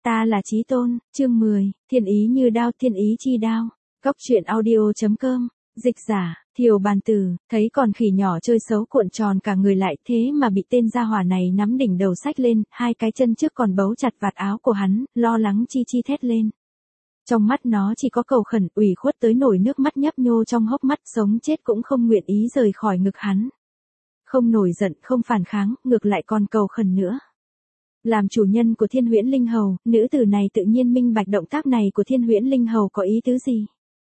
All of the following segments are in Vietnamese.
Ta là Chí Tôn, chương 10, thiên ý như đao, thiên ý chi đao. Góc truyện audio.com, dịch giả, Thiều Bàn Tử, thấy con khỉ nhỏ chơi xấu cuộn tròn cả người lại thế mà bị tên gia hỏa này nắm đỉnh đầu xách lên, hai cái chân trước còn bấu chặt vạt áo của hắn, lo lắng chi chi thét lên. Trong mắt nó chỉ có cầu khẩn, ủy khuất tới nổi nước mắt nhấp nhô trong hốc mắt, sống chết cũng không nguyện ý rời khỏi ngực hắn. Không nổi giận, không phản kháng, ngược lại còn cầu khẩn nữa. Làm chủ nhân của Thiên Huyễn Linh Hầu, nữ tử này tự nhiên minh bạch động tác này của Thiên Huyễn Linh Hầu có ý tứ gì.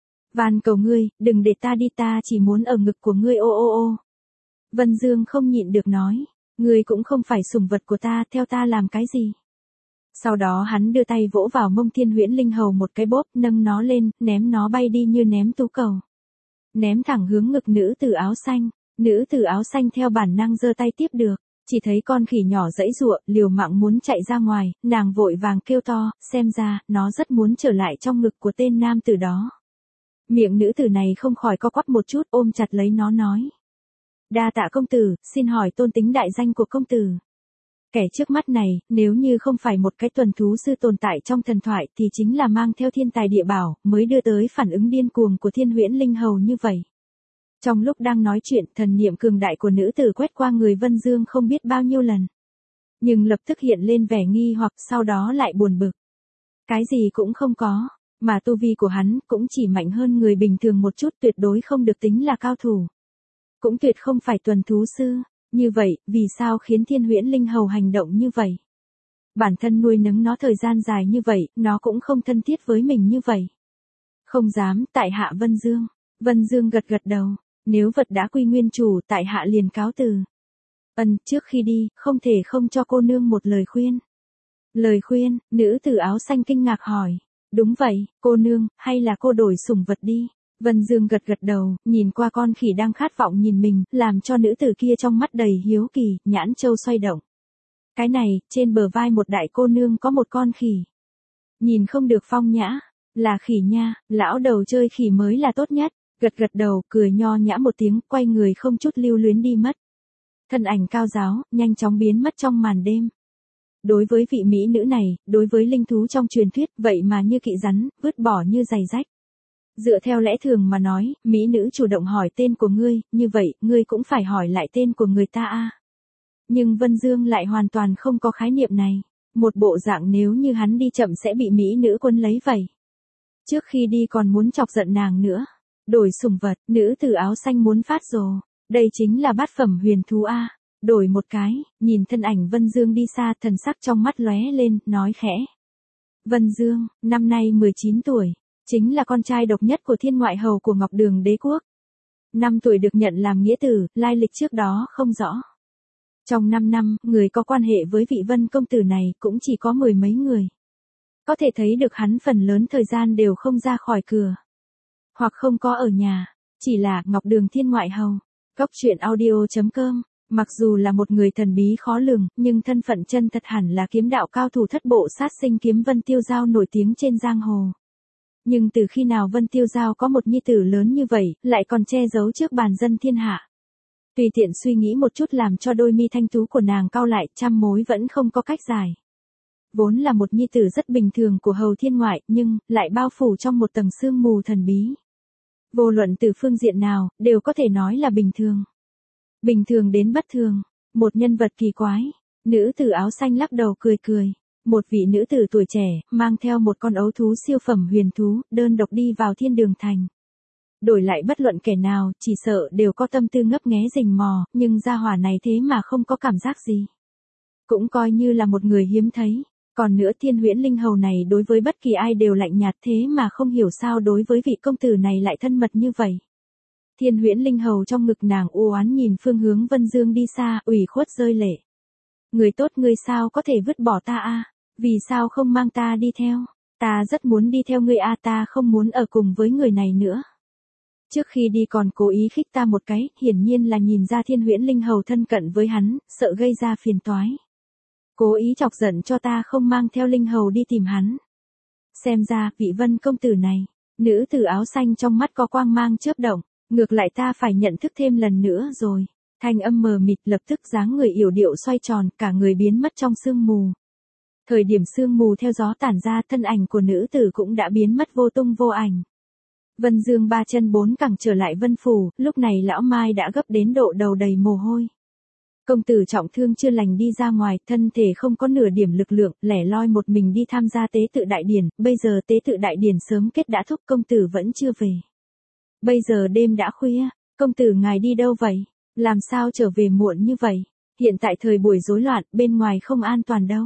Van cầu ngươi, đừng để ta đi, ta chỉ muốn ở ngực của ngươi, ô ô ô. Vân Dương không nhịn được nói, ngươi cũng không phải sủng vật của ta, theo ta làm cái gì. Sau đó hắn đưa tay vỗ vào mông Thiên Huyễn Linh Hầu một cái bốp, nâng nó lên, ném nó bay đi như ném tú cầu. Ném thẳng hướng ngực nữ tử áo xanh, nữ tử áo xanh theo bản năng giơ tay tiếp được. Chỉ thấy con khỉ nhỏ giãy giụa, liều mạng muốn chạy ra ngoài, nàng vội vàng kêu to, xem ra, nó rất muốn trở lại trong ngực của tên nam tử đó. Miệng nữ tử này không khỏi co quắp một chút, ôm chặt lấy nó nói. Đa tạ công tử, xin hỏi tôn tính đại danh của công tử. Kẻ trước mắt này, nếu như không phải một cái tuần thú sư tồn tại trong thần thoại thì chính là mang theo thiên tài địa bảo, mới đưa tới phản ứng điên cuồng của Thiên Huyễn Linh Hầu như vậy. Trong lúc đang nói chuyện, thần niệm cường đại của nữ tử quét qua người Vân Dương không biết bao nhiêu lần. Nhưng lập tức hiện lên vẻ nghi hoặc, sau đó lại buồn bực. Cái gì cũng không có, mà tu vi của hắn cũng chỉ mạnh hơn người bình thường một chút, tuyệt đối không được tính là cao thủ. Cũng tuyệt không phải tuần thú sư, như vậy, vì sao khiến Thiên Huyễn Linh Hầu hành động như vậy? Bản thân nuôi nấng nó thời gian dài như vậy, nó cũng không thân thiết với mình như vậy. Không dám, tại hạ Vân Dương. Vân Dương gật gật đầu. Nếu vật đã quy nguyên chủ, tại hạ liền cáo từ. Trước khi đi, không thể không cho cô nương một lời khuyên. Lời khuyên, nữ tử áo xanh kinh ngạc hỏi. Đúng vậy, cô nương, hay là cô đổi sủng vật đi. Vân Dương gật gật đầu, nhìn qua con khỉ đang khát vọng nhìn mình, làm cho nữ tử kia trong mắt đầy hiếu kỳ, nhãn châu xoay động. Cái này, trên bờ vai một đại cô nương có một con khỉ. Nhìn không được phong nhã, là khỉ nha, lão đầu chơi khỉ mới là tốt nhất. Gật gật đầu, cười nho nhã một tiếng, quay người không chút lưu luyến đi mất. Thân ảnh cao giáo, nhanh chóng biến mất trong màn đêm. Đối với vị mỹ nữ này, đối với linh thú trong truyền thuyết, vậy mà như kỵ rắn, vứt bỏ như giày rách. Dựa theo lẽ thường mà nói, mỹ nữ chủ động hỏi tên của ngươi, như vậy, ngươi cũng phải hỏi lại tên của người ta a. Nhưng Vân Dương lại hoàn toàn không có khái niệm này. Một bộ dạng nếu như hắn đi chậm sẽ bị mỹ nữ quân lấy vậy. Trước khi đi còn muốn chọc giận nàng nữa. Đổi sủng vật, nữ tử áo xanh muốn phát rồ. Đây chính là bát phẩm huyền thú a. Đổi một cái, nhìn thân ảnh Vân Dương đi xa, thần sắc trong mắt lóe lên, nói khẽ. Vân Dương, năm nay 19 tuổi, chính là con trai độc nhất của thiên ngoại hầu của Ngọc Đường Đế Quốc. 5 tuổi được nhận làm nghĩa tử, lai lịch trước đó không rõ. Trong 5 năm, người có quan hệ với vị Vân công tử này cũng chỉ có mười mấy người. Có thể thấy được hắn phần lớn thời gian đều không ra khỏi cửa. Hoặc không có ở nhà, chỉ là Ngọc Đường thiên ngoại hầu. Góc truyện audio.com, mặc dù là một người thần bí khó lường, nhưng thân phận chân thật hẳn là kiếm đạo cao thủ thất bộ sát sinh kiếm Vân Tiêu Giao nổi tiếng trên giang hồ. Nhưng từ khi nào Vân Tiêu Giao có một nhi tử lớn như vậy, lại còn che giấu trước bàn dân thiên hạ. Tùy tiện suy nghĩ một chút làm cho đôi mi thanh tú của nàng cau lại, trăm mối vẫn không có cách giải. Vốn là một nhi tử rất bình thường của hầu thiên ngoại, nhưng, lại bao phủ trong một tầng sương mù thần bí. Vô luận từ phương diện nào, đều có thể nói là bình thường. Bình thường đến bất thường. Một nhân vật kỳ quái. Nữ tử áo xanh lắc đầu cười cười. Một vị nữ tử tuổi trẻ, mang theo một con ấu thú siêu phẩm huyền thú, đơn độc đi vào Thiên Đường Thành. Đổi lại bất luận kẻ nào, chỉ sợ đều có tâm tư ngấp nghé rình mò, nhưng gia hỏa này thế mà không có cảm giác gì. Cũng coi như là một người hiếm thấy. Còn nữa Thiên Huyễn Linh Hầu này đối với bất kỳ ai đều lạnh nhạt, thế mà không hiểu sao đối với vị công tử này lại thân mật như vậy. Thiên Huyễn Linh Hầu trong ngực nàng u oán nhìn phương hướng Vân Dương đi xa, ủy khuất rơi lệ. Người tốt, ngươi sao có thể vứt bỏ ta a? Vì sao không mang ta đi theo? Ta rất muốn đi theo ngươi a, ta không muốn ở cùng với người này nữa. Trước khi đi còn cố ý khích ta một cái, hiển nhiên là nhìn ra Thiên Huyễn Linh Hầu thân cận với hắn, sợ gây ra phiền toái. Cố ý chọc giận cho ta không mang theo Linh Hầu đi tìm hắn. Xem ra, vị Vân công tử này, nữ tử áo xanh trong mắt có quang mang chớp động, ngược lại ta phải nhận thức thêm lần nữa rồi. Thanh âm mờ mịt lập tức dáng người yểu điệu xoay tròn, cả người biến mất trong sương mù. Thời điểm sương mù theo gió tản ra, thân ảnh của nữ tử cũng đã biến mất vô tung vô ảnh. Vân Dương ba chân bốn cẳng trở lại Vân Phủ, lúc này lão Mai đã gấp đến độ đầu đầy mồ hôi. Công tử trọng thương chưa lành đi ra ngoài, thân thể không có nửa điểm lực lượng, lẻ loi một mình đi tham gia tế tự đại điển, bây giờ tế tự đại điển sớm kết đã thúc, công tử vẫn chưa về. Bây giờ đêm đã khuya, công tử ngài đi đâu vậy? Làm sao trở về muộn như vậy? Hiện tại thời buổi rối loạn, bên ngoài không an toàn đâu.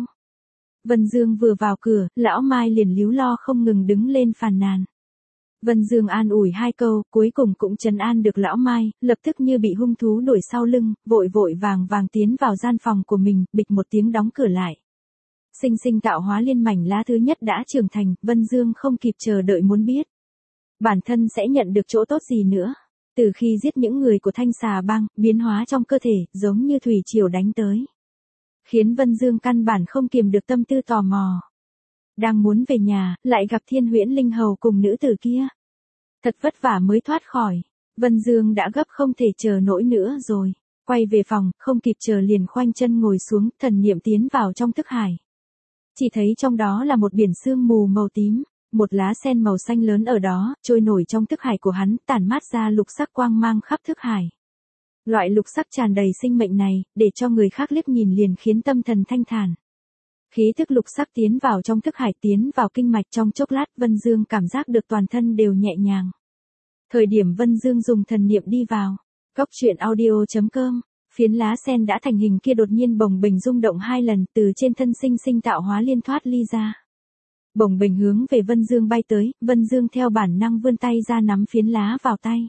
Vân Dương vừa vào cửa, lão Mai liền líu lo không ngừng đứng lên phàn nàn. Vân Dương an ủi hai câu, cuối cùng cũng trấn an được lão Mai, lập tức như bị hung thú đuổi sau lưng, vội vội vàng vàng tiến vào gian phòng của mình, bịch một tiếng đóng cửa lại. Sinh sinh tạo hóa liên mảnh lá thứ nhất đã trưởng thành, Vân Dương không kịp chờ đợi muốn biết. Bản thân sẽ nhận được chỗ tốt gì nữa. Từ khi giết những người của Thanh Xà Bang, biến hóa trong cơ thể, giống như thủy triều đánh tới. Khiến Vân Dương căn bản không kiềm được tâm tư tò mò. Đang muốn về nhà, lại gặp Thiên Huyễn Linh Hầu cùng nữ tử kia. Thật vất vả mới thoát khỏi. Vân Dương đã gấp không thể chờ nổi nữa rồi. Quay về phòng, không kịp chờ liền khoanh chân ngồi xuống, thần niệm tiến vào trong thức hải. Chỉ thấy trong đó là một biển sương mù màu tím. Một lá sen màu xanh lớn ở đó, trôi nổi trong thức hải của hắn, tản mát ra lục sắc quang mang khắp thức hải. Loại lục sắc tràn đầy sinh mệnh này, để cho người khác liếc nhìn liền khiến tâm thần thanh thản. Khí thức lục sắc tiến vào trong thức hải, tiến vào kinh mạch, trong chốc lát Vân Dương cảm giác được toàn thân đều nhẹ nhàng. Thời điểm Vân Dương dùng thần niệm đi vào, Cốc Truyện Audio.com, phiến lá sen đã thành hình kia đột nhiên bồng bềnh rung động 2 lần, từ trên thân sinh sinh tạo hóa liên thoát ly ra. Bồng bềnh hướng về Vân Dương bay tới, Vân Dương theo bản năng vươn tay ra nắm phiến lá vào tay.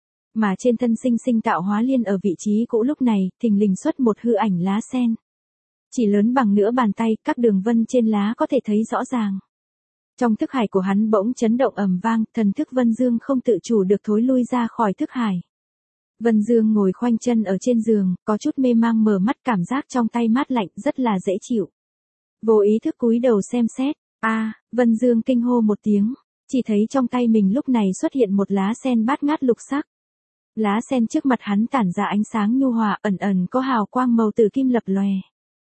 Mà trên thân sinh sinh tạo hóa liên ở vị trí cũ lúc này, thình lình xuất một hư ảnh lá sen. Chỉ lớn bằng nửa bàn tay, các đường vân trên lá có thể thấy rõ ràng. Trong thức hải của hắn bỗng chấn động ầm vang, thần thức Vân Dương không tự chủ được thối lui ra khỏi thức hải. Vân Dương ngồi khoanh chân ở trên giường, có chút mê mang mở mắt, cảm giác trong tay mát lạnh, rất là dễ chịu. Vô ý thức cúi đầu xem xét, Vân Dương kinh hô một tiếng, chỉ thấy trong tay mình lúc này xuất hiện một lá sen bát ngát lục sắc. Lá sen trước mặt hắn tản ra ánh sáng nhu hòa, ẩn ẩn có hào quang màu tử kim lập lòe.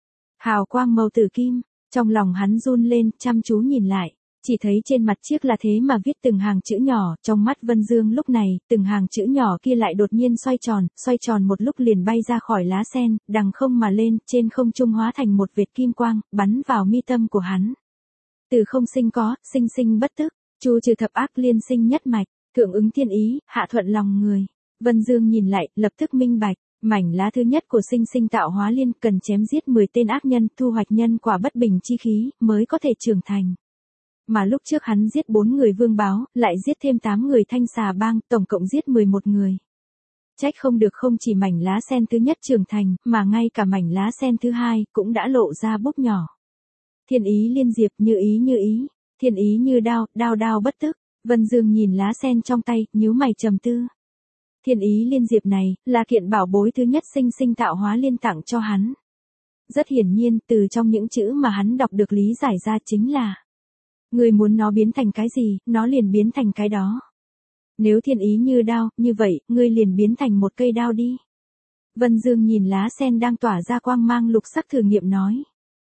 Hào quang màu tử kim, trong lòng hắn run lên, chăm chú nhìn lại, chỉ thấy trên mặt chiếc là thế mà viết từng hàng chữ nhỏ, trong mắt Vân Dương lúc này, từng hàng chữ nhỏ kia lại đột nhiên xoay tròn một lúc liền bay ra khỏi lá sen, đằng không mà lên, trên không trung hóa thành một vệt kim quang, bắn vào mi tâm của hắn. Từ không sinh có, sinh sinh bất tức, chu trừ thập ác liên sinh nhất mạch, thượng ứng thiên ý, hạ thuận lòng người. Vân Dương nhìn lại, lập tức minh bạch, mảnh lá thứ nhất của sinh sinh tạo hóa liên cần chém giết 10 tên ác nhân, thu hoạch nhân quả bất bình chi khí, mới có thể trưởng thành. Mà lúc trước hắn giết 4 người vương báo, lại giết thêm 8 người Thanh Xà Bang, tổng cộng giết 11 người. Trách không được không chỉ mảnh lá sen thứ nhất trưởng thành, mà ngay cả mảnh lá sen thứ hai, cũng đã lộ ra búp nhỏ. Thiên ý liên diệp, như ý, thiên ý như đao, đao bất tức. Vân Dương nhìn lá sen trong tay, nhíu mày trầm tư. Thiên ý liên diệp này, là kiện bảo bối thứ nhất sinh sinh tạo hóa liên tặng cho hắn. Rất hiển nhiên, từ trong những chữ mà hắn đọc được lý giải ra chính là, người muốn nó biến thành cái gì, nó liền biến thành cái đó. Nếu thiên ý như đao, như vậy, ngươi liền biến thành một cây đao đi. Vân Dương nhìn lá sen đang tỏa ra quang mang lục sắc thử nghiệm nói.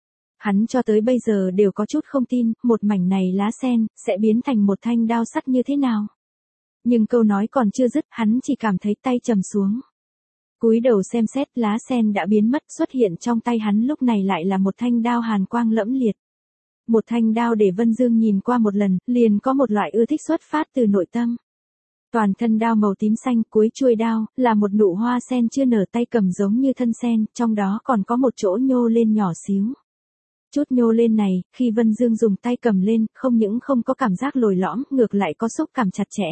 Hắn cho tới bây giờ đều có chút không tin, một mảnh này lá sen, sẽ biến thành một thanh đao sắt như thế nào. Nhưng câu nói còn chưa dứt, hắn chỉ cảm thấy tay trầm xuống. Cúi đầu xem xét, lá sen đã biến mất, xuất hiện trong tay hắn lúc này lại là một thanh đao hàn quang lẫm liệt. Một thanh đao để Vân Dương nhìn qua một lần, liền có một loại ưa thích xuất phát từ nội tâm. Toàn thân đao màu tím xanh, cuối chuôi đao, là một nụ hoa sen chưa nở, tay cầm giống như thân sen, trong đó còn có một chỗ nhô lên nhỏ xíu. Chút nhô lên này, khi Vân Dương dùng tay cầm lên, không những không có cảm giác lồi lõm, ngược lại có xúc cảm chặt chẽ.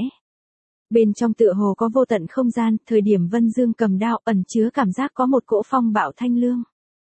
Bên trong tựa hồ có vô tận không gian, thời điểm Vân Dương cầm đao, ẩn chứa cảm giác có một cỗ phong bạo thanh lương.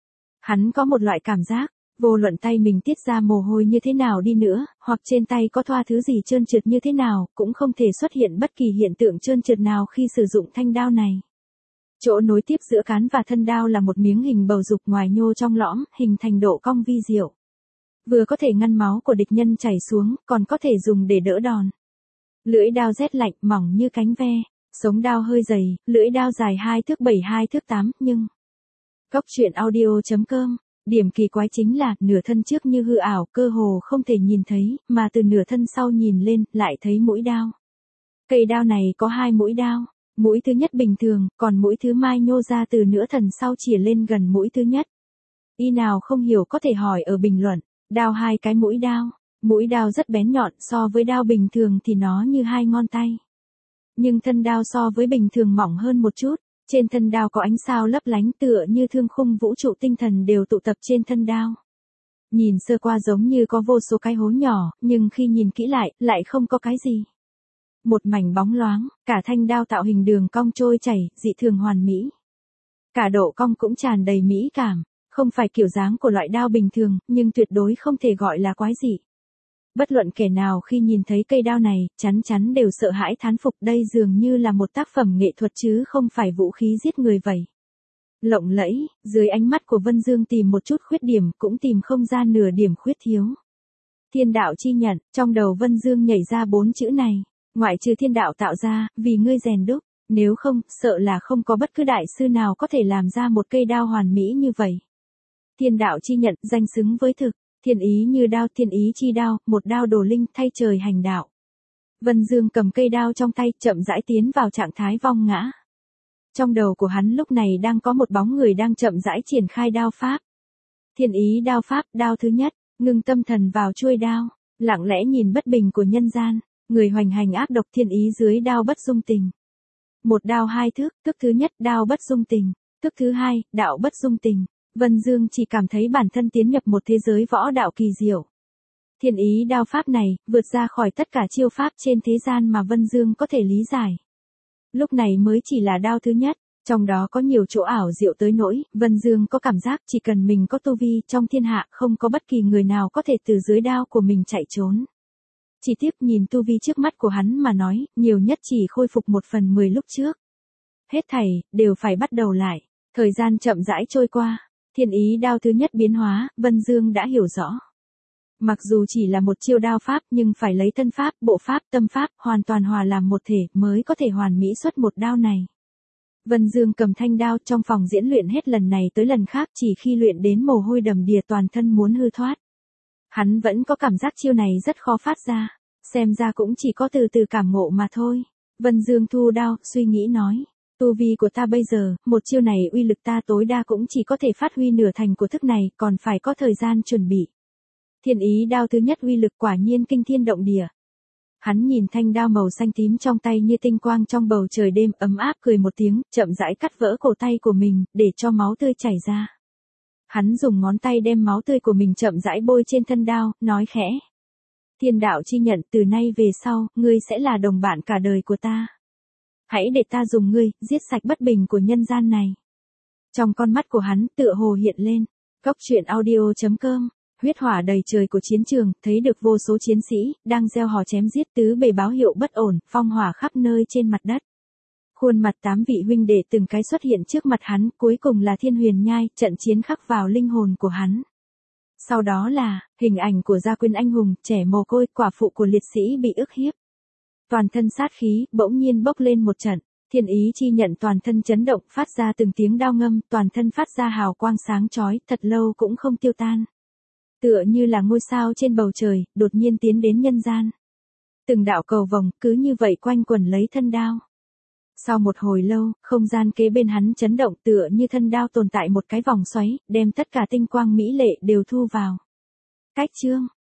Hắn có một loại cảm giác, vô luận tay mình tiết ra mồ hôi như thế nào đi nữa, hoặc trên tay có thoa thứ gì trơn trượt như thế nào, cũng không thể xuất hiện bất kỳ hiện tượng trơn trượt nào khi sử dụng thanh đao này. Chỗ nối tiếp giữa cán và thân đao là một miếng hình bầu dục ngoài nhô trong lõm, hình thành độ cong vi diệu. Vừa có thể ngăn máu của địch nhân chảy xuống, còn có thể dùng để đỡ đòn. Lưỡi đao rét lạnh, mỏng như cánh ve, sống đao hơi dày, lưỡi đao dài 2 thước 7 2 thước 8, nhưng Cốc Truyện Audio.com Điểm kỳ quái chính là, nửa thân trước như hư ảo, cơ hồ không thể nhìn thấy, mà từ nửa thân sau nhìn lên, lại thấy mũi đao. Cây đao này có 2 mũi đao. Mũi thứ nhất bình thường, còn mũi thứ mai nhô ra từ nửa thân sau chìa lên gần mũi thứ nhất. Y nào không hiểu có thể hỏi ở bình luận. Đao 2 cái mũi đao. Mũi đao rất bén nhọn, so với đao bình thường thì nó như 2 ngón tay. Nhưng thân đao so với bình thường mỏng hơn một chút. Trên thân đao có ánh sao lấp lánh tựa như thương khung vũ trụ tinh thần đều tụ tập trên thân đao. Nhìn sơ qua giống như có vô số cái hố nhỏ, nhưng khi nhìn kỹ lại không có cái gì. Một mảnh bóng loáng, cả thanh đao tạo hình đường cong trôi chảy, dị thường hoàn mỹ. Cả độ cong cũng tràn đầy mỹ cảm, không phải kiểu dáng của loại đao bình thường, nhưng tuyệt đối không thể gọi là quái dị. Bất luận kẻ nào khi nhìn thấy cây đao này, chắn chắn đều sợ hãi thán phục, đây dường như là một tác phẩm nghệ thuật chứ không phải vũ khí giết người vậy. Lộng lẫy, dưới ánh mắt của Vân Dương tìm một chút khuyết điểm cũng tìm không ra nửa điểm khuyết thiếu. Thiên đạo chi nhận, trong đầu Vân Dương nhảy ra 4 chữ này. Ngoại trừ thiên đạo tạo ra, vì ngươi rèn đúc, nếu không, sợ là không có bất cứ đại sư nào có thể làm ra một cây đao hoàn mỹ như vậy. Thiên đạo chi nhận, danh xứng với thực, thiên ý như đao, thiên ý chi đao, một đao đồ linh thay trời hành đạo. Vân Dương cầm cây đao trong tay, chậm rãi tiến vào trạng thái vong ngã. Trong đầu của hắn lúc này đang có một bóng người đang chậm rãi triển khai đao pháp. Thiên ý đao pháp, đao thứ nhất, ngưng tâm thần vào chuôi đao, lặng lẽ nhìn bất bình của nhân gian. Người hoành hành ác độc thiên ý dưới đao bất dung tình. Một đao 2 thước, thức thứ nhất đao bất dung tình, thức thứ 2, đạo bất dung tình. Vân Dương chỉ cảm thấy bản thân tiến nhập một thế giới võ đạo kỳ diệu. Thiên ý đao pháp này, vượt ra khỏi tất cả chiêu pháp trên thế gian mà Vân Dương có thể lý giải. Lúc này mới chỉ là đao thứ nhất, trong đó có nhiều chỗ ảo diệu tới nỗi, Vân Dương có cảm giác chỉ cần mình có tu vi trong thiên hạ không có bất kỳ người nào có thể từ dưới đao của mình chạy trốn. Chỉ tiếp nhìn tu vi trước mắt của hắn mà nói, nhiều nhất chỉ khôi phục 1/10 lúc trước. Hết thảy, đều phải bắt đầu lại. Thời gian chậm rãi trôi qua. Thiên ý đao thứ nhất biến hóa, Vân Dương đã hiểu rõ. Mặc dù chỉ là một chiêu đao pháp nhưng phải lấy thân pháp, bộ pháp, tâm pháp, hoàn toàn hòa làm một thể mới có thể hoàn mỹ xuất một đao này. Vân Dương cầm thanh đao trong phòng diễn luyện hết lần này tới lần khác, chỉ khi luyện đến mồ hôi đầm đìa toàn thân muốn hư thoát. Hắn vẫn có cảm giác chiêu này rất khó phát ra, xem ra cũng chỉ có từ từ cảm ngộ mà thôi. Vân Dương thu đao, suy nghĩ nói, tu vi của ta bây giờ, một chiêu này uy lực ta tối đa cũng chỉ có thể phát huy nửa thành của thức này, còn phải có thời gian chuẩn bị. Thiên ý đao thứ nhất uy lực quả nhiên kinh thiên động địa. Hắn nhìn thanh đao màu xanh tím trong tay như tinh quang trong bầu trời đêm, ấm áp cười một tiếng, chậm rãi cắt vỡ cổ tay của mình, để cho máu tươi chảy ra. Hắn dùng ngón tay đem máu tươi của mình chậm rãi bôi trên thân đao, nói khẽ. Thiên đạo chi nhận, từ nay về sau, ngươi sẽ là đồng bạn cả đời của ta. Hãy để ta dùng ngươi, giết sạch bất bình của nhân gian này. Trong con mắt của hắn, tựa hồ hiện lên. Góc truyện audio.com, huyết hỏa đầy trời của chiến trường, thấy được vô số chiến sĩ, đang gieo hò chém giết tứ bề báo hiệu bất ổn, phong hỏa khắp nơi trên mặt đất. Khuôn mặt 8 vị huynh đệ từng cái xuất hiện trước mặt hắn, cuối cùng là Thiên Huyền Nhai, trận chiến khắc vào linh hồn của hắn. Sau đó là, hình ảnh của gia quyến anh hùng, trẻ mồ côi, quả phụ của liệt sĩ bị ức hiếp. Toàn thân sát khí, bỗng nhiên bốc lên một trận, thiên ý chi nhận toàn thân chấn động, phát ra từng tiếng đao ngâm, toàn thân phát ra hào quang sáng chói, thật lâu cũng không tiêu tan. Tựa như là ngôi sao trên bầu trời, đột nhiên tiến đến nhân gian. Từng đạo cầu vồng, cứ như vậy quanh quẩn lấy thân đao. Sau một hồi lâu, không gian kế bên hắn chấn động tựa như thân đao tồn tại một cái vòng xoáy, đem tất cả tinh quang mỹ lệ đều thu vào. Cách chương